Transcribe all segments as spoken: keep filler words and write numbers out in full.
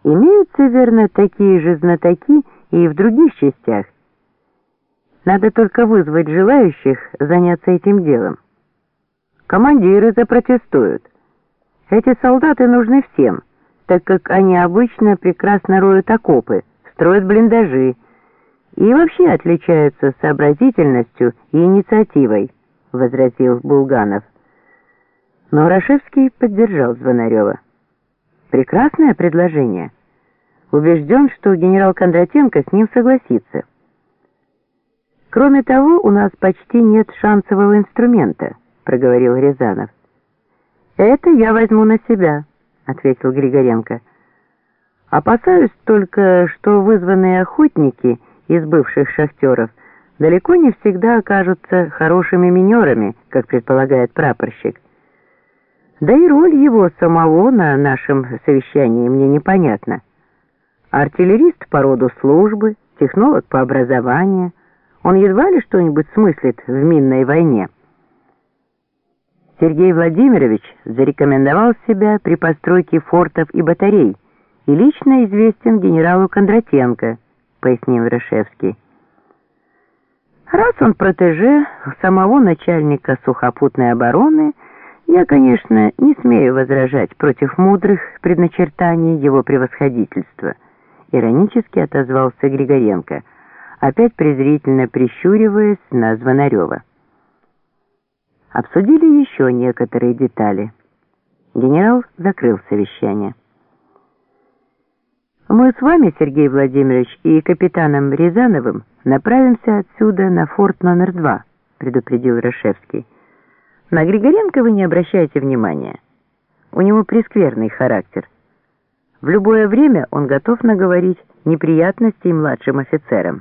Имеются, верно, такие же знатоки и в других частях. Надо только вызвать желающих заняться этим делом. Командиры запротестуют. Эти солдаты нужны всем, так как они обычно прекрасно роют окопы, строят блиндажи и вообще отличаются сообразительностью и инициативой, возразил Булганов. Но Рашевский поддержал Звонарева. Прекрасное предложение. Убежден, что генерал Кондратенко с ним согласится. Кроме того, у нас почти нет шансового инструмента, проговорил Рязанов. Это я возьму на себя, ответил Григоренко. Опасаюсь только, что вызванные охотники из бывших шахтеров далеко не всегда окажутся хорошими минерами, как предполагает прапорщик. Да и роль его самого на нашем совещании мне непонятна. Артиллерист по роду службы, технолог по образованию, он едва ли что-нибудь смыслит в минной войне. Сергей Владимирович зарекомендовал себя при постройке фортов и батарей и лично известен генералу Кондратенко, пояснил Рашевский. Раз он протеже самого начальника сухопутной обороны, я, конечно, не смею возражать против мудрых предначертаний его превосходительства, иронически отозвался Григоренко, опять презрительно прищуриваясь на Звонарева. Обсудили еще некоторые детали. Генерал закрыл совещание. Мы с вами, Сергей Владимирович, и капитаном Рязановым направимся отсюда на форт номер два, предупредил Рашевский. На Григоренко вы не обращайте внимания. У него прескверный характер. В любое время он готов наговорить неприятностей младшим офицерам.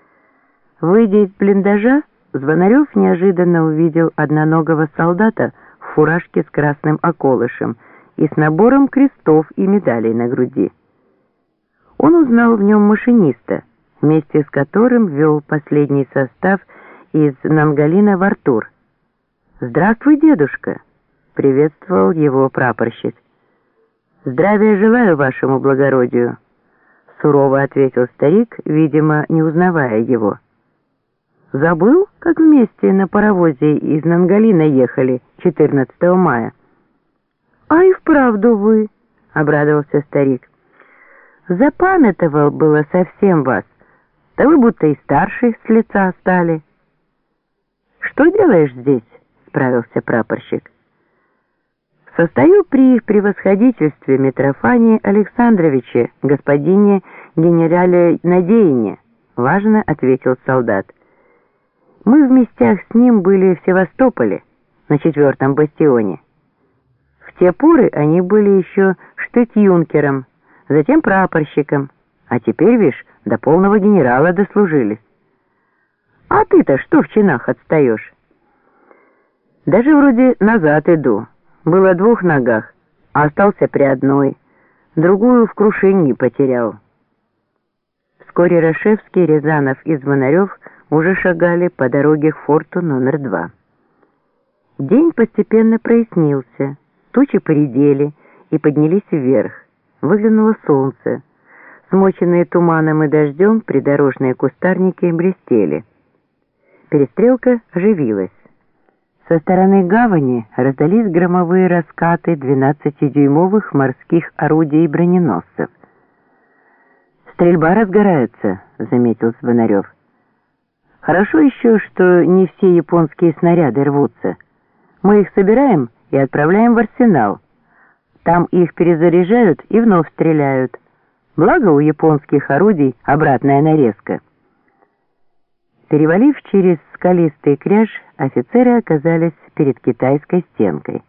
Выйдя из блиндажа, Звонарев неожиданно увидел одноногого солдата в фуражке с красным околышем и с набором крестов и медалей на груди. Он узнал в нем машиниста, вместе с которым вел последний состав из Нангалина в Артур. «Здравствуй, дедушка!» — приветствовал его прапорщик. «Здравия желаю вашему благородию!» — сурово ответил старик, видимо, не узнавая его. «Забыл, как вместе на паровозе из Нангалина ехали четырнадцатого мая?» «А и вправду вы!» — обрадовался старик. «Запамятовал было совсем вас, да вы будто и старше с лица стали». «Что делаешь здесь?» — справился прапорщик. «Состою при их превосходительстве Митрофане Александровиче, господине генерале Надеине», — важно ответил солдат. «Мы в местях с ним были в Севастополе, на четвертом бастионе. В те поры они были еще штык-юнкером, затем прапорщиком, а теперь, вишь, до полного генерала дослужились. А ты-то что в чинах отстаешь?» «Даже вроде назад иду. Был о двух ногах, а остался при одной. Другую в крушении потерял». Вскоре Рашевский, Рязанов и Звонарев уже шагали по дороге к форту номер два. День постепенно прояснился, тучи поредели и поднялись вверх. Выглянуло солнце. Смоченные туманом и дождем придорожные кустарники блестели. Перестрелка оживилась. Со стороны гавани раздались громовые раскаты двенадцатидюймовых морских орудий и броненосцев. «Стрельба разгорается», — заметил Звонарев. «Хорошо еще, что не все японские снаряды рвутся. Мы их собираем и отправляем в арсенал. Там их перезаряжают и вновь стреляют. Благо у японских орудий обратная нарезка». Перевалив через скалистый кряж, офицеры оказались перед китайской стенкой.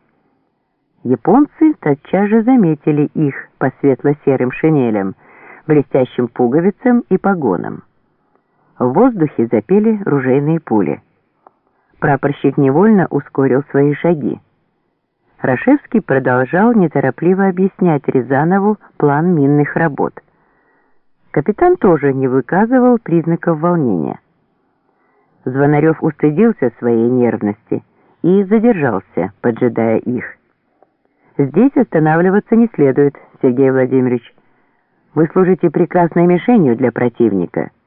Японцы тотчас же заметили их по светло-серым шинелям, блестящим пуговицам и погонам. В воздухе запели ружейные пули. Прапорщик невольно ускорил свои шаги. Рашевский продолжал неторопливо объяснять Рязанову план минных работ. Капитан тоже не выказывал признаков волнения. Звонарев устыдился своей нервности и задержался, поджидая их. «Здесь останавливаться не следует, Сергей Владимирович. Вы служите прекрасной мишенью для противника.